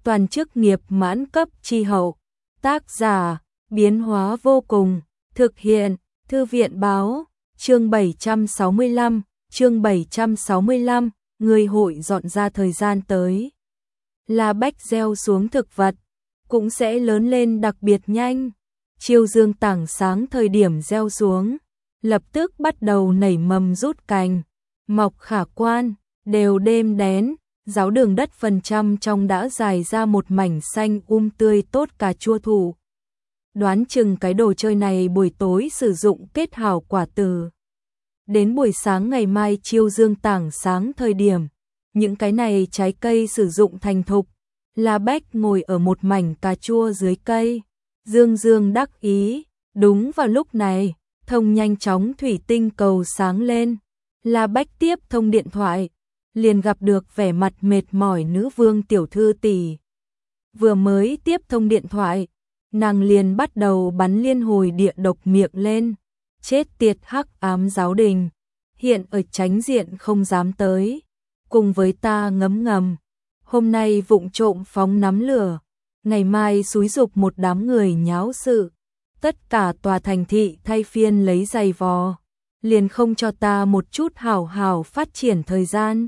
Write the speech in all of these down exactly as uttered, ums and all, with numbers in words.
toàn chức nghiệp mãn cấp chi hậu. Tác giả, biến hóa vô cùng, thực hiện, Thư viện báo, chương bảy trăm sáu mươi lăm, chương bảy trăm sáu mươi lăm, người hội dọn ra thời gian tới. La Bách gieo xuống thực vật, cũng sẽ lớn lên đặc biệt nhanh. Chiêu dương tảng sáng thời điểm gieo xuống, lập tức bắt đầu nảy mầm rút cành, mọc khả quan, đều đêm đén, giáo đường đất phần trăm trong đã dài ra một mảnh xanh um tươi tốt cà chua thủ. Đoán chừng cái đồ chơi này buổi tối sử dụng kết hảo quả từ. Đến buổi sáng ngày mai chiêu dương tảng sáng thời điểm, những cái này trái cây sử dụng thành thục. La Bách ngồi ở một mảnh cà chua dưới cây, dương dương đắc ý. Đúng vào lúc này, thông nhanh chóng thủy tinh cầu sáng lên. La Bách tiếp thông điện thoại, liền gặp được vẻ mặt mệt mỏi nữ vương tiểu thư tỷ. Vừa mới tiếp thông điện thoại, nàng liền bắt đầu bắn liên hồi địa độc miệng lên. Chết tiệt hắc ám giáo đình, hiện ở tránh diện không dám tới, cùng với ta ngấm ngầm. Hôm nay vụng trộm phóng nắm lửa, ngày mai xúi giục một đám người nháo sự. Tất cả tòa thành thị thay phiên lấy giày vò, liền không cho ta một chút hảo hảo phát triển thời gian.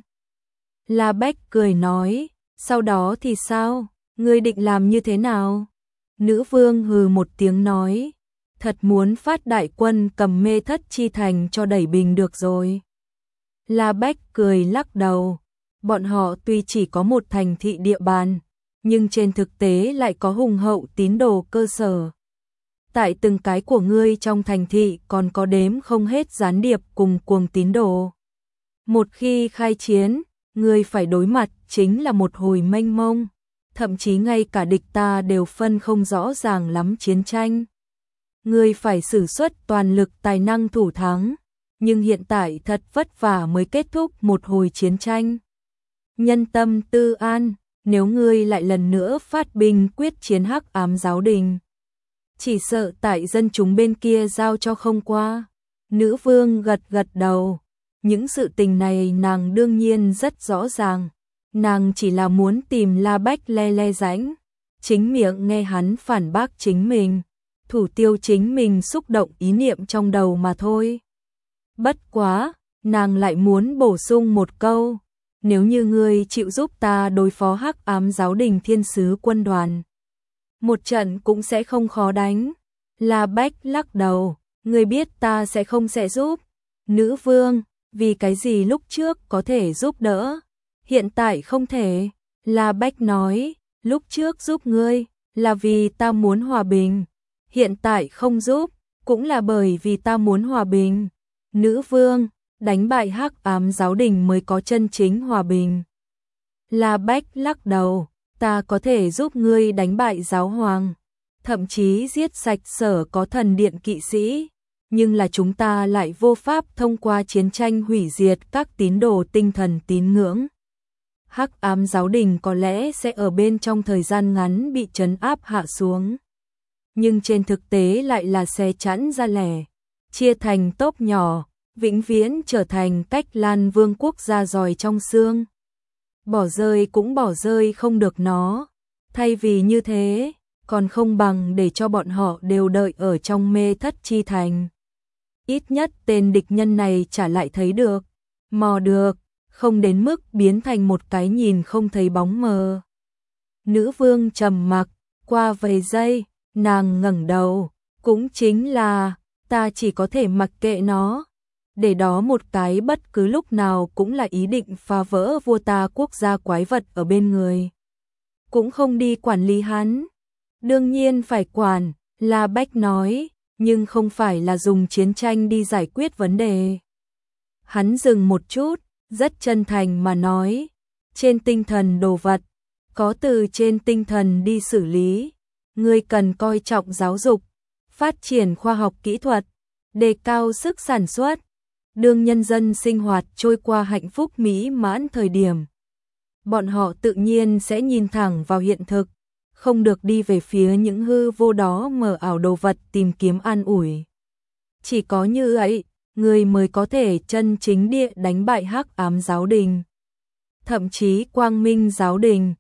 La Bách cười nói, sau đó thì sao, ngươi định làm như thế nào? Nữ vương hừ một tiếng nói, thật muốn phát đại quân cầm Mê Thất Chi Thành cho đẩy bình được rồi. La Bách cười lắc đầu, bọn họ tuy chỉ có một thành thị địa bàn, nhưng trên thực tế lại có hùng hậu tín đồ cơ sở. Tại từng cái của ngươi trong thành thị còn có đếm không hết gián điệp cùng cuồng tín đồ. Một khi khai chiến, ngươi phải đối mặt chính là một hồi mênh mông, thậm chí ngay cả địch ta đều phân không rõ ràng lắm chiến tranh. Ngươi phải sử xuất toàn lực tài năng thủ thắng, nhưng hiện tại thật vất vả mới kết thúc một hồi chiến tranh. Nhân tâm tư an, nếu ngươi lại lần nữa phát binh quyết chiến hắc ám giáo đình, chỉ sợ tại dân chúng bên kia giao cho không qua. Nữ vương gật gật đầu, những sự tình này nàng đương nhiên rất rõ ràng, nàng chỉ là muốn tìm La Bách le le rãnh, chính miệng nghe hắn phản bác chính mình, thủ tiêu chính mình xúc động ý niệm trong đầu mà thôi. Bất quá, nàng lại muốn bổ sung một câu, nếu như ngươi chịu giúp ta đối phó hắc ám giáo đình thiên sứ quân đoàn, một trận cũng sẽ không khó đánh. La Bách lắc đầu, ngươi biết ta sẽ không sẽ giúp. Nữ vương, vì cái gì lúc trước có thể giúp đỡ, hiện tại không thể? La Bách nói, lúc trước giúp ngươi là vì ta muốn hòa bình, hiện tại không giúp cũng là bởi vì ta muốn hòa bình. Nữ vương, đánh bại hắc ám giáo đình mới có chân chính hòa bình. La Bách lắc đầu, ta có thể giúp ngươi đánh bại giáo hoàng, thậm chí giết sạch sở có thần điện kỵ sĩ, nhưng là chúng ta lại vô pháp thông qua chiến tranh hủy diệt các tín đồ tinh thần tín ngưỡng. Hắc ám giáo đình có lẽ sẽ ở bên trong thời gian ngắn bị trấn áp hạ xuống, nhưng trên thực tế lại là xe chẵn ra lẻ, chia thành tốp nhỏ, vĩnh viễn trở thành cách Lan Vương quốc gia giỏi trong xương. Bỏ rơi cũng bỏ rơi không được nó, thay vì như thế, còn không bằng để cho bọn họ đều đợi ở trong Mê Thất Chi Thành. Ít nhất tên địch nhân này trả lại thấy được, mò được, không đến mức biến thành một cái nhìn không thấy bóng mờ. Nữ vương trầm mặc, qua vài giây, nàng ngẩng đầu, cũng chính là, ta chỉ có thể mặc kệ nó, để đó một cái bất cứ lúc nào cũng là ý định phá vỡ vua ta quốc gia quái vật ở bên người. Cũng không đi quản lý hắn. Đương nhiên phải quản, La Bách nói, nhưng không phải là dùng chiến tranh đi giải quyết vấn đề. Hắn dừng một chút, rất chân thành mà nói, trên tinh thần đồ vật, có từ trên tinh thần đi xử lý, ngươi cần coi trọng giáo dục, phát triển khoa học kỹ thuật, đề cao sức sản xuất, đương nhân dân sinh hoạt trôi qua hạnh phúc mỹ mãn thời điểm. Bọn họ tự nhiên sẽ nhìn thẳng vào hiện thực, không được đi về phía những hư vô đó mờ ảo đồ vật tìm kiếm an ủi. Chỉ có như vậy, người mới có thể chân chính địa đánh bại hắc ám giáo đình. Thậm chí quang minh giáo đình,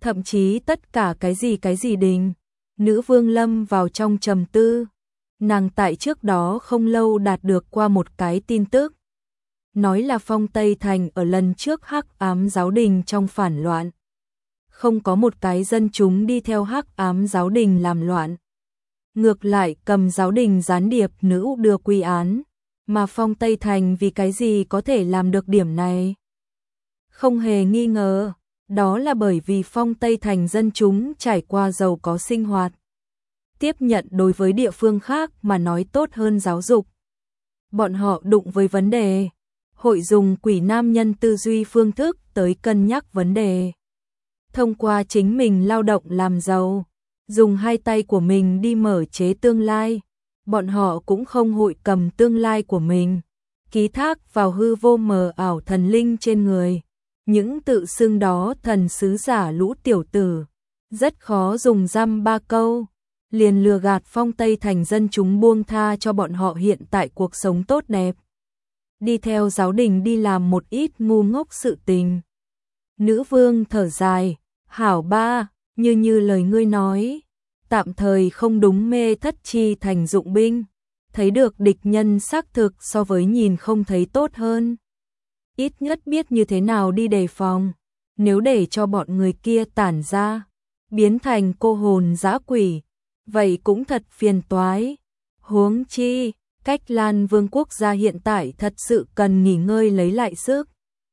thậm chí tất cả cái gì cái gì đình. Nữ vương lâm vào trong trầm tư. Nàng tại trước đó không lâu đạt được qua một cái tin tức. Nói là Phong Tây Thành ở lần trước Hắc Ám Giáo Đình trong phản loạn. Không có một cái dân chúng đi theo Hắc Ám Giáo Đình làm loạn. Ngược lại cầm Giáo Đình gián điệp nữ đưa quy án. Mà Phong Tây Thành vì cái gì có thể làm được điểm này? Không hề nghi ngờ, đó là bởi vì Phong Tây Thành dân chúng trải qua giàu có sinh hoạt. Tiếp nhận đối với địa phương khác mà nói tốt hơn giáo dục. Bọn họ đụng với vấn đề, hội dùng quỷ nam nhân tư duy phương thức tới cân nhắc vấn đề. Thông qua chính mình lao động làm giàu, dùng hai tay của mình đi mở chế tương lai. Bọn họ cũng không hội cầm tương lai của mình, ký thác vào hư vô mờ ảo thần linh trên người. Những tự xưng đó thần sứ giả lũ tiểu tử, rất khó dùng dăm ba câu, liền lừa gạt Phong Tây Thành dân chúng buông tha cho bọn họ hiện tại cuộc sống tốt đẹp. Đi theo giáo đình đi làm một ít ngu ngốc sự tình. Nữ vương thở dài, hảo ba, như như lời ngươi nói. Tạm thời không đúng mê thất chi thành dụng binh, thấy được địch nhân xác thực so với nhìn không thấy tốt hơn. Ít nhất biết như thế nào đi đề phòng, nếu để cho bọn người kia tản ra, biến thành cô hồn dã quỷ, vậy cũng thật phiền toái. Huống chi, Cách Lan Vương quốc gia hiện tại thật sự cần nghỉ ngơi lấy lại sức.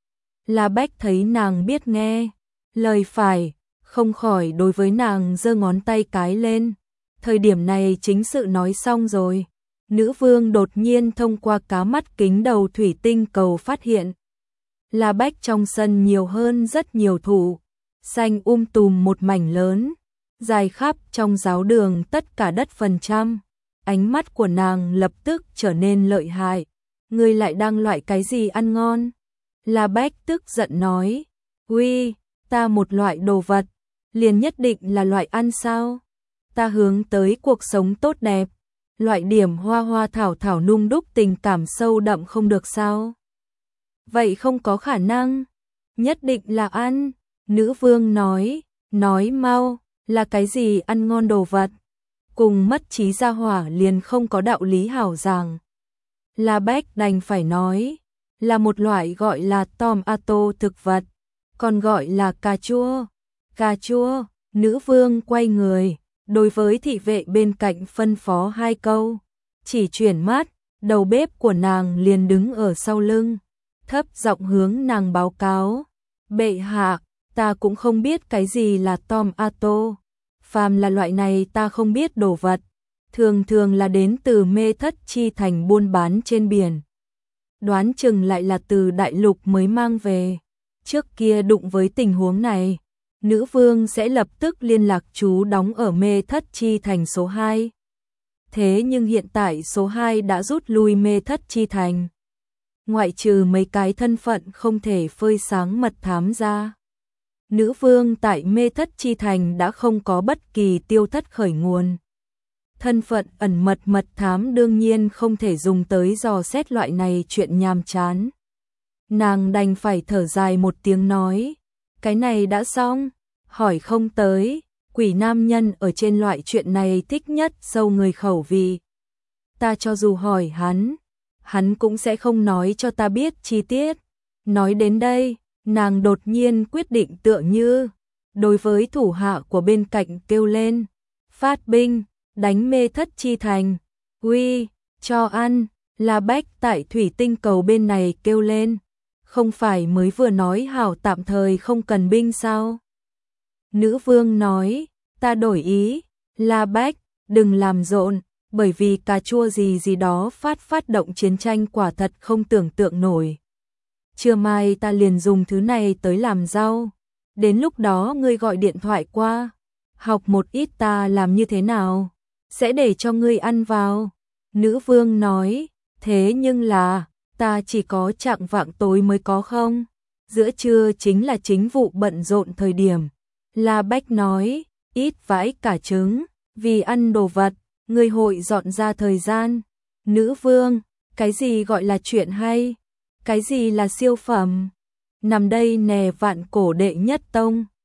La Bách thấy nàng biết nghe, lời phải, không khỏi đối với nàng giơ ngón tay cái lên. Thời điểm này chính sự nói xong rồi. Nữ vương đột nhiên thông qua cá mắt kính đầu thủy tinh cầu phát hiện. La Bách trong sân nhiều hơn rất nhiều thụ, xanh um tùm một mảnh lớn, dài khắp trong giáo đường tất cả đất phần trăm. Ánh mắt của nàng lập tức trở nên lợi hại. Ngươi lại đang loại cái gì ăn ngon? La Bách tức giận nói. Uy, ta một loại đồ vật, liền nhất định là loại ăn sao? Ta hướng tới cuộc sống tốt đẹp, loại điểm hoa hoa thảo thảo nung đúc tình cảm sâu đậm không được sao? Vậy không có khả năng, nhất định là ăn. Nữ vương nói, nói mau, là cái gì ăn ngon đồ vật? Cùng mất trí gia hỏa liền không có đạo lý hảo giảng. La Bách đành phải nói, là một loại gọi là tomato thực vật, còn gọi là cà chua. Cà chua, nữ vương quay người, đối với thị vệ bên cạnh phân phó hai câu, chỉ chuyển mắt, đầu bếp của nàng liền đứng ở sau lưng, thấp giọng hướng nàng báo cáo, bệ hạ, ta cũng không biết cái gì là tomato, phàm là loại này ta không biết đồ vật, thường thường là đến từ mê thất chi thành buôn bán trên biển. Đoán chừng lại là từ đại lục mới mang về. Trước kia đụng với tình huống này, nữ vương sẽ lập tức liên lạc chú đóng ở mê thất chi thành số hai. Thế nhưng hiện tại số hai đã rút lui mê thất chi thành. Ngoại trừ mấy cái thân phận không thể phơi sáng mật thám ra. Nữ vương tại mê thất chi thành đã không có bất kỳ tiêu thất khởi nguồn. Thân phận ẩn mật mật thám đương nhiên không thể dùng tới dò xét loại này chuyện nhàm chán. Nàng đành phải thở dài một tiếng nói, cái này đã xong, hỏi không tới, quỷ nam nhân ở trên loại chuyện này thích nhất sâu người khẩu vị. Ta cho dù hỏi hắn, hắn cũng sẽ không nói cho ta biết chi tiết. Nói đến đây, nàng đột nhiên quyết định tựa như, đối với thủ hạ của bên cạnh kêu lên, phát binh, đánh mê thất chi thành, uy, cho ăn. La Bách tại thủy tinh cầu bên này kêu lên, không phải mới vừa nói hảo tạm thời không cần binh sao? Nữ vương nói, ta đổi ý, La Bách, đừng làm rộn, bởi vì cà chua gì gì đó phát phát động chiến tranh quả thật không tưởng tượng nổi. Trưa mai ta liền dùng thứ này tới làm rau, đến lúc đó ngươi gọi điện thoại qua, học một ít ta làm như thế nào, sẽ để cho ngươi ăn vào. Nữ vương nói, thế nhưng là, ta chỉ có chạng vạng tối mới có không? Giữa trưa chính là chính vụ bận rộn thời điểm. La Bách nói, ít vãi cả trứng, vì ăn đồ vật, người hội dọn ra thời gian. Nữ vương, cái gì gọi là chuyện hay? Cái gì là siêu phẩm? Nằm đây nè vạn cổ đệ nhất tông.